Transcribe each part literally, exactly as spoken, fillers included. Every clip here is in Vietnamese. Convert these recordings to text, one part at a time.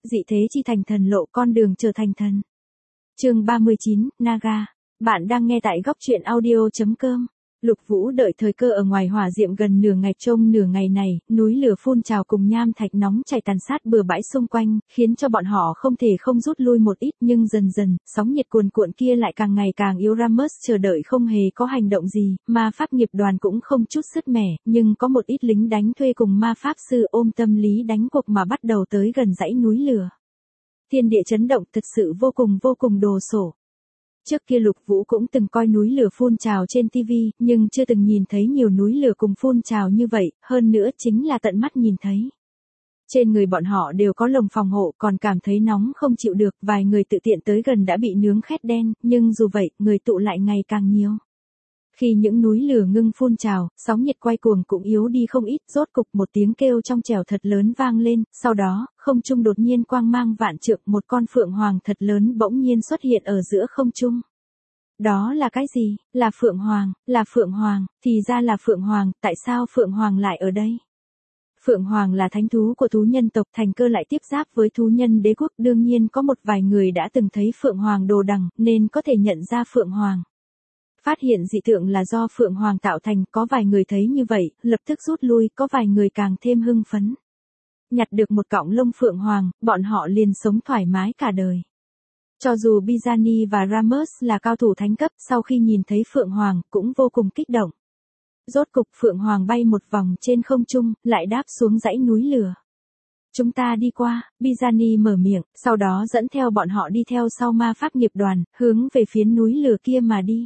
dị thế chi thành thần lộ, con đường trở thành thần. Chương ba mươi chín, Naga. Bạn đang nghe tại góc truyện audio chấm com. Lục Vũ đợi thời cơ ở ngoài hỏa diệm gần nửa ngày, trông nửa ngày này, núi lửa phun trào cùng nham thạch nóng chảy tàn sát bừa bãi xung quanh, khiến cho bọn họ không thể không rút lui một ít, nhưng dần dần, sóng nhiệt cuồn cuộn kia lại càng ngày càng yếu. Ramos chờ đợi không hề có hành động gì, ma pháp nghiệp đoàn cũng không chút sứt mẻ, nhưng có một ít lính đánh thuê cùng ma pháp sư ôm tâm lý đánh cuộc mà bắt đầu tới gần dãy núi lửa. Thiên địa chấn động, thật sự vô cùng vô cùng đồ sộ. Trước kia Lục Vũ cũng từng coi núi lửa phun trào trên ti vi, nhưng chưa từng nhìn thấy nhiều núi lửa cùng phun trào như vậy, hơn nữa chính là tận mắt nhìn thấy. Trên người bọn họ đều có lồng phòng hộ, còn cảm thấy nóng không chịu được, vài người tự tiện tới gần đã bị nướng khét đen, nhưng dù vậy, người tụ lại ngày càng nhiều. Khi những núi lửa ngưng phun trào, sóng nhiệt quay cuồng cũng yếu đi không ít, rốt cục một tiếng kêu trong trẻo thật lớn vang lên, sau đó, không trung đột nhiên quang mang vạn trượng, một con phượng hoàng thật lớn bỗng nhiên xuất hiện ở giữa không trung. Đó là cái gì? Là phượng hoàng, là phượng hoàng, thì ra là phượng hoàng, tại sao phượng hoàng lại ở đây? Phượng hoàng là thánh thú của thú nhân tộc, Thành Cơ lại tiếp giáp với thú nhân đế quốc, đương nhiên có một vài người đã từng thấy phượng hoàng đồ đằng, nên có thể nhận ra phượng hoàng. Phát hiện dị tượng là do phượng hoàng tạo thành, có vài người thấy như vậy, lập tức rút lui, có vài người càng thêm hưng phấn. Nhặt được một cọng lông phượng hoàng, bọn họ liền sống thoải mái cả đời. Cho dù Bizani và Ramos là cao thủ thánh cấp, sau khi nhìn thấy phượng hoàng, cũng vô cùng kích động. Rốt cục phượng hoàng bay một vòng trên không trung, lại đáp xuống dãy núi lửa. Chúng ta đi qua, Bizani mở miệng, sau đó dẫn theo bọn họ đi theo sau ma pháp nghiệp đoàn, hướng về phía núi lửa kia mà đi.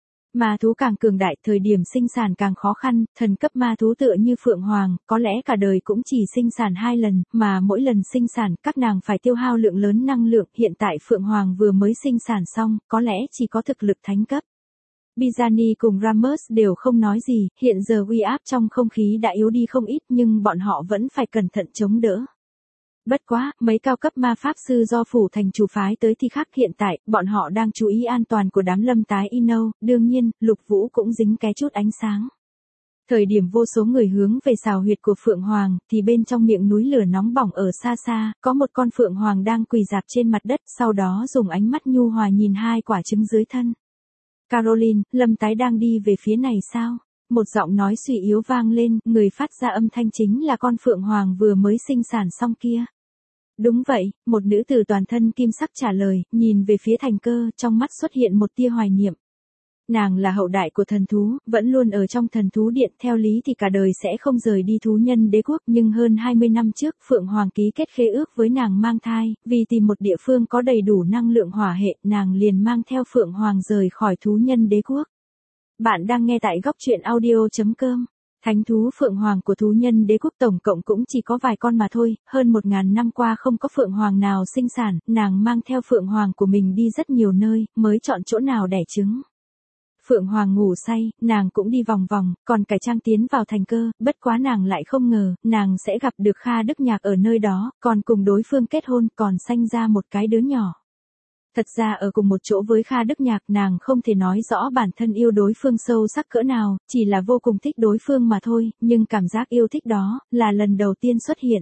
Ma thú càng cường đại, thời điểm sinh sản càng khó khăn, thần cấp ma thú tựa như phượng hoàng, có lẽ cả đời cũng chỉ sinh sản hai lần, mà mỗi lần sinh sản, các nàng phải tiêu hao lượng lớn năng lượng, hiện tại phượng hoàng vừa mới sinh sản xong, có lẽ chỉ có thực lực thánh cấp. Bizani cùng Ramos đều không nói gì, hiện giờ uy áp trong không khí đã yếu đi không ít, nhưng bọn họ vẫn phải cẩn thận chống đỡ. Bất quá, mấy cao cấp ma pháp sư do phủ thành chủ phái tới thì khác, hiện tại, bọn họ đang chú ý an toàn của đám lâm tái Ino, đương nhiên, Lục Vũ cũng dính cái chút ánh sáng. Thời điểm vô số người hướng về xào huyệt của Phượng Hoàng, thì bên trong miệng núi lửa nóng bỏng ở xa xa, có một con Phượng Hoàng đang quỳ rạp trên mặt đất, sau đó dùng ánh mắt nhu hòa nhìn hai quả trứng dưới thân. Caroline, lâm tái đang đi về phía này sao? Một giọng nói suy yếu vang lên, người phát ra âm thanh chính là con Phượng Hoàng vừa mới sinh sản xong kia. Đúng vậy, một nữ tử toàn thân kim sắc trả lời, nhìn về phía Thành Cơ, trong mắt xuất hiện một tia hoài niệm. Nàng là hậu đại của thần thú, vẫn luôn ở trong thần thú điện, theo lý thì cả đời sẽ không rời đi thú nhân đế quốc, nhưng hơn hai mươi năm trước, Phượng Hoàng ký kết khế ước với nàng mang thai, vì tìm một địa phương có đầy đủ năng lượng hỏa hệ, nàng liền mang theo Phượng Hoàng rời khỏi thú nhân đế quốc. Bạn đang nghe tại góc truyện audio chấm com. Thánh thú phượng hoàng của thú nhân đế quốc tổng cộng cũng chỉ có vài con mà thôi, hơn một ngàn năm qua không có phượng hoàng nào sinh sản, nàng mang theo phượng hoàng của mình đi rất nhiều nơi, mới chọn chỗ nào đẻ trứng. Phượng hoàng ngủ say, nàng cũng đi vòng vòng, còn cải trang tiến vào Thành Cơ, bất quá nàng lại không ngờ, nàng sẽ gặp được Kha Đức Nhạc ở nơi đó, còn cùng đối phương kết hôn, còn sanh ra một cái đứa nhỏ. Thật ra ở cùng một chỗ với Kha Đức Nhạc, nàng không thể nói rõ bản thân yêu đối phương sâu sắc cỡ nào, chỉ là vô cùng thích đối phương mà thôi, nhưng cảm giác yêu thích đó, là lần đầu tiên xuất hiện.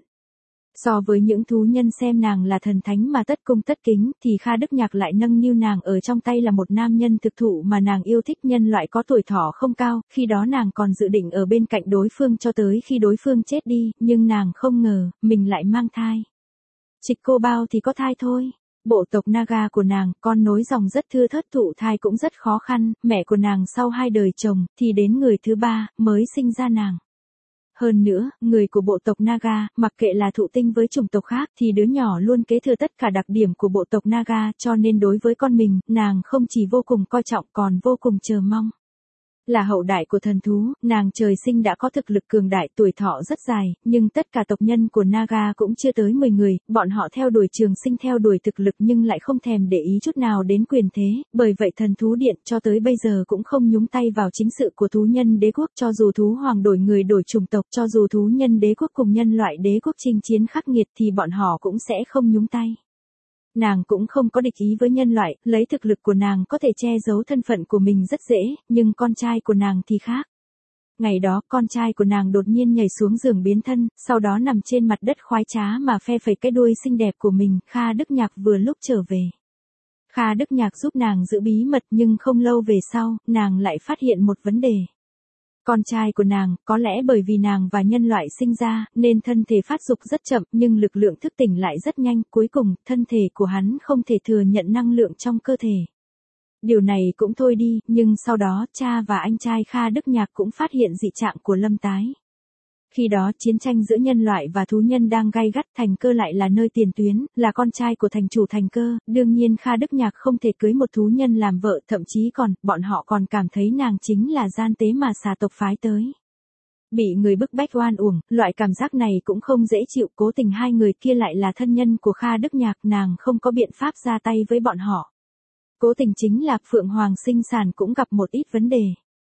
So với những thú nhân xem nàng là thần thánh mà tất cung tất kính, thì Kha Đức Nhạc lại nâng niu nàng ở trong tay là một nam nhân thực thụ mà nàng yêu thích, nhân loại có tuổi thọ không cao, khi đó nàng còn dự định ở bên cạnh đối phương cho tới khi đối phương chết đi, nhưng nàng không ngờ, mình lại mang thai. Trịch cô bao thì có thai thôi. Bộ tộc Naga của nàng, con nối dòng rất thưa thớt, thụ thai cũng rất khó khăn, mẹ của nàng sau hai đời chồng, thì đến người thứ ba, mới sinh ra nàng. Hơn nữa, người của bộ tộc Naga, mặc kệ là thụ tinh với chủng tộc khác, thì đứa nhỏ luôn kế thừa tất cả đặc điểm của bộ tộc Naga, cho nên đối với con mình, nàng không chỉ vô cùng coi trọng còn vô cùng chờ mong. Là hậu đại của thần thú, nàng trời sinh đã có thực lực cường đại, tuổi thọ rất dài, nhưng tất cả tộc nhân của Naga cũng chưa tới mười người, bọn họ theo đuổi trường sinh, theo đuổi thực lực nhưng lại không thèm để ý chút nào đến quyền thế, bởi vậy thần thú điện cho tới bây giờ cũng không nhúng tay vào chính sự của thú nhân đế quốc, cho dù thú hoàng đổi người đổi chủng tộc, cho dù thú nhân đế quốc cùng nhân loại đế quốc chinh chiến khắc nghiệt thì bọn họ cũng sẽ không nhúng tay. Nàng cũng không có địch ý với nhân loại, lấy thực lực của nàng có thể che giấu thân phận của mình rất dễ, nhưng con trai của nàng thì khác. Ngày đó, con trai của nàng đột nhiên nhảy xuống giường biến thân, sau đó nằm trên mặt đất khoái trá mà phe phẩy cái đuôi xinh đẹp của mình. Kha Đức Nhạc vừa lúc trở về. Kha Đức Nhạc giúp nàng giữ bí mật, nhưng không lâu về sau, nàng lại phát hiện một vấn đề. Con trai của nàng, có lẽ bởi vì nàng và nhân loại sinh ra, nên thân thể phát dục rất chậm, nhưng lực lượng thức tỉnh lại rất nhanh. Cuối cùng, thân thể của hắn không thể thừa nhận năng lượng trong cơ thể. Điều này cũng thôi đi, nhưng sau đó, cha và anh trai Kha Đức Nhạc cũng phát hiện dị trạng của Lâm Tái. Khi đó, chiến tranh giữa nhân loại và thú nhân đang gay gắt, Thành Cơ lại là nơi tiền tuyến, là con trai của thành chủ Thành Cơ, đương nhiên Kha Đức Nhạc không thể cưới một thú nhân làm vợ, thậm chí còn, bọn họ còn cảm thấy nàng chính là gian tế mà xà tộc phái tới. Bị người bức bách oan uổng, loại cảm giác này cũng không dễ chịu, cố tình hai người kia lại là thân nhân của Kha Đức Nhạc, nàng không có biện pháp ra tay với bọn họ. Cố tình chính là Phượng Hoàng sinh sản cũng gặp một ít vấn đề.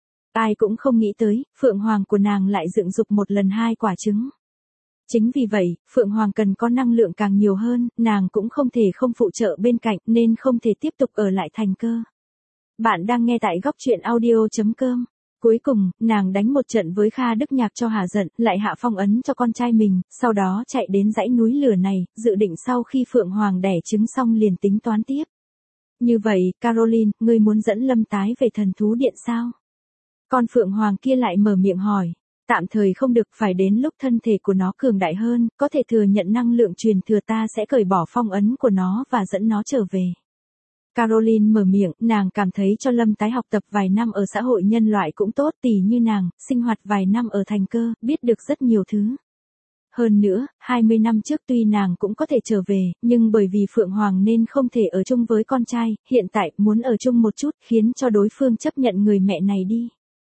Ai cũng không nghĩ tới, Phượng Hoàng của nàng lại dựng dục một lần hai quả trứng. Chính vì vậy, Phượng Hoàng cần có năng lượng càng nhiều hơn, nàng cũng không thể không phụ trợ bên cạnh nên không thể tiếp tục ở lại Thành Cơ. Bạn đang nghe tại góc truyện audio chấm com. Cuối cùng, nàng đánh một trận với Kha Đức Nhạc cho hả giận, lại hạ phong ấn cho con trai mình, sau đó chạy đến dãy núi lửa này, dự định sau khi Phượng Hoàng đẻ trứng xong liền tính toán tiếp. Như vậy, Caroline, ngươi muốn dẫn Lâm Tái về thần thú điện sao? Con Phượng Hoàng kia lại mở miệng hỏi. Tạm thời không được, phải đến lúc thân thể của nó cường đại hơn, có thể thừa nhận năng lượng truyền thừa ta sẽ cởi bỏ phong ấn của nó và dẫn nó trở về. Caroline mở miệng, nàng cảm thấy cho Lâm Tái học tập vài năm ở xã hội nhân loại cũng tốt, tỉ như nàng, sinh hoạt vài năm ở Thành Cơ, biết được rất nhiều thứ. Hơn nữa, hai mươi năm trước tuy nàng cũng có thể trở về, nhưng bởi vì Phượng Hoàng nên không thể ở chung với con trai, hiện tại muốn ở chung một chút, khiến cho đối phương chấp nhận người mẹ này đi.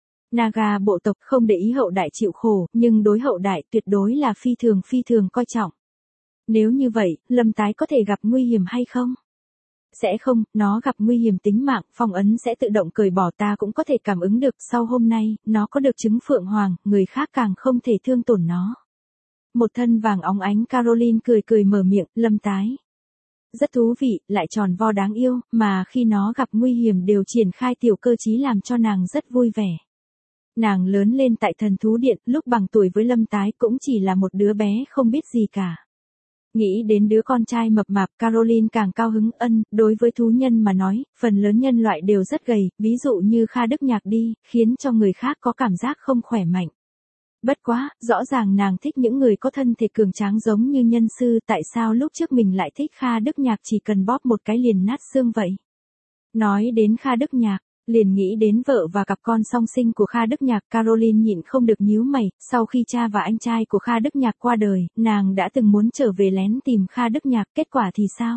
Naga bộ tộc không để ý hậu đại chịu khổ, nhưng đối hậu đại tuyệt đối là phi thường phi thường coi trọng. Nếu như vậy, Lâm Tái có thể gặp nguy hiểm hay không? Sẽ không, nó gặp nguy hiểm tính mạng, phong ấn sẽ tự động cởi bỏ, ta cũng có thể cảm ứng được, sau hôm nay, nó có được trứng Phượng Hoàng, người khác càng không thể thương tổn nó. Một thân vàng óng ánh Caroline cười cười mở miệng, Lâm Tái. Rất thú vị, lại tròn vo đáng yêu, mà khi nó gặp nguy hiểm đều triển khai tiểu cơ trí làm cho nàng rất vui vẻ. Nàng lớn lên tại thần thú điện, lúc bằng tuổi với Lâm Tái cũng chỉ là một đứa bé không biết gì cả. Nghĩ đến đứa con trai mập mạp, Caroline càng cao hứng. Ân, đối với thú nhân mà nói, phần lớn nhân loại đều rất gầy, ví dụ như Kha Đức Nhạc đi, khiến cho người khác có cảm giác không khỏe mạnh. Bất quá, rõ ràng nàng thích những người có thân thể cường tráng giống như nhân sư, tại sao lúc trước mình lại thích Kha Đức Nhạc chỉ cần bóp một cái liền nát xương vậy? Nói đến Kha Đức Nhạc, liền nghĩ đến vợ và cặp con song sinh của Kha Đức Nhạc. Caroline nhịn không được nhíu mày, sau khi cha và anh trai của Kha Đức Nhạc qua đời, nàng đã từng muốn trở về lén tìm Kha Đức Nhạc, kết quả thì sao?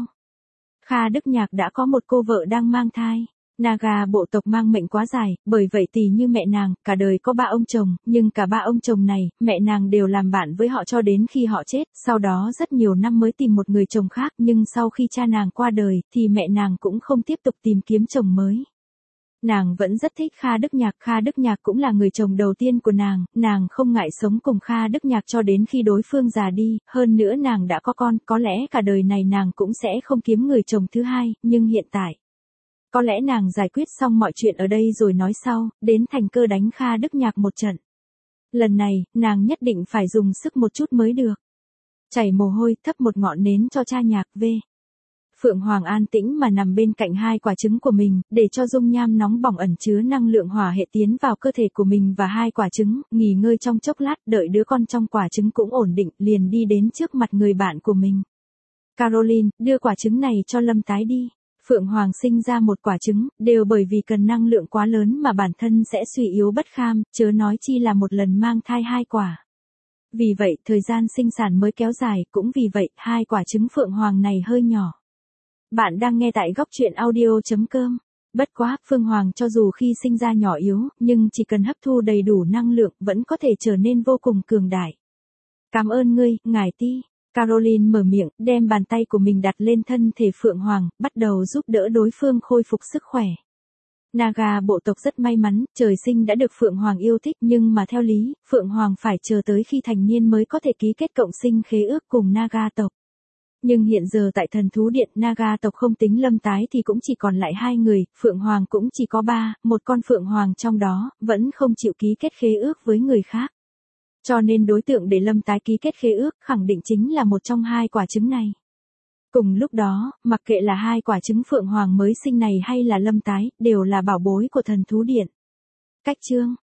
Kha Đức Nhạc đã có một cô vợ đang mang thai. Naga bộ tộc mang mệnh quá dài, bởi vậy tỉ như mẹ nàng, cả đời có ba ông chồng, nhưng cả ba ông chồng này, mẹ nàng đều làm bạn với họ cho đến khi họ chết, sau đó rất nhiều năm mới tìm một người chồng khác, nhưng sau khi cha nàng qua đời, thì mẹ nàng cũng không tiếp tục tìm kiếm chồng mới. Nàng vẫn rất thích Kha Đức Nhạc, Kha Đức Nhạc cũng là người chồng đầu tiên của nàng, nàng không ngại sống cùng Kha Đức Nhạc cho đến khi đối phương già đi, hơn nữa nàng đã có con, có lẽ cả đời này nàng cũng sẽ không kiếm người chồng thứ hai, nhưng hiện tại, có lẽ nàng giải quyết xong mọi chuyện ở đây rồi nói sau, đến Thành Cơ đánh Kha Đức Nhạc một trận. Lần này, nàng nhất định phải dùng sức một chút mới được. Chảy mồ hôi, thắp một ngọn nến cho cha Nhạc về. Phượng Hoàng an tĩnh mà nằm bên cạnh hai quả trứng của mình, để cho dung nham nóng bỏng ẩn chứa năng lượng hỏa hệ tiến vào cơ thể của mình và hai quả trứng, nghỉ ngơi trong chốc lát, đợi đứa con trong quả trứng cũng ổn định, liền đi đến trước mặt người bạn của mình. Caroline, đưa quả trứng này cho Lâm Tái đi. Phượng Hoàng sinh ra một quả trứng, đều bởi vì cần năng lượng quá lớn mà bản thân sẽ suy yếu bất kham, chớ nói chi là một lần mang thai hai quả. Vì vậy, thời gian sinh sản mới kéo dài, cũng vì vậy, hai quả trứng Phượng Hoàng này hơi nhỏ. Bạn đang nghe tại góc truyện audio chấm com. Bất quá, Phượng Hoàng cho dù khi sinh ra nhỏ yếu, nhưng chỉ cần hấp thu đầy đủ năng lượng, vẫn có thể trở nên vô cùng cường đại. Cảm ơn ngươi, ngài Ti. Caroline mở miệng, đem bàn tay của mình đặt lên thân thể Phượng Hoàng, bắt đầu giúp đỡ đối phương khôi phục sức khỏe. Naga bộ tộc rất may mắn, trời sinh đã được Phượng Hoàng yêu thích, nhưng mà theo lý, Phượng Hoàng phải chờ tới khi thành niên mới có thể ký kết cộng sinh khế ước cùng Naga tộc. Nhưng hiện giờ tại thần thú điện Naga tộc không tính Lâm Tái thì cũng chỉ còn lại hai người, Phượng Hoàng cũng chỉ có ba, một con Phượng Hoàng trong đó, vẫn không chịu ký kết khế ước với người khác. Cho nên đối tượng để Lâm Tái ký kết khế ước khẳng định chính là một trong hai quả trứng này. Cùng lúc đó, mặc kệ là hai quả trứng Phượng Hoàng mới sinh này hay là Lâm Tái, đều là bảo bối của thần thú điện. Cách chương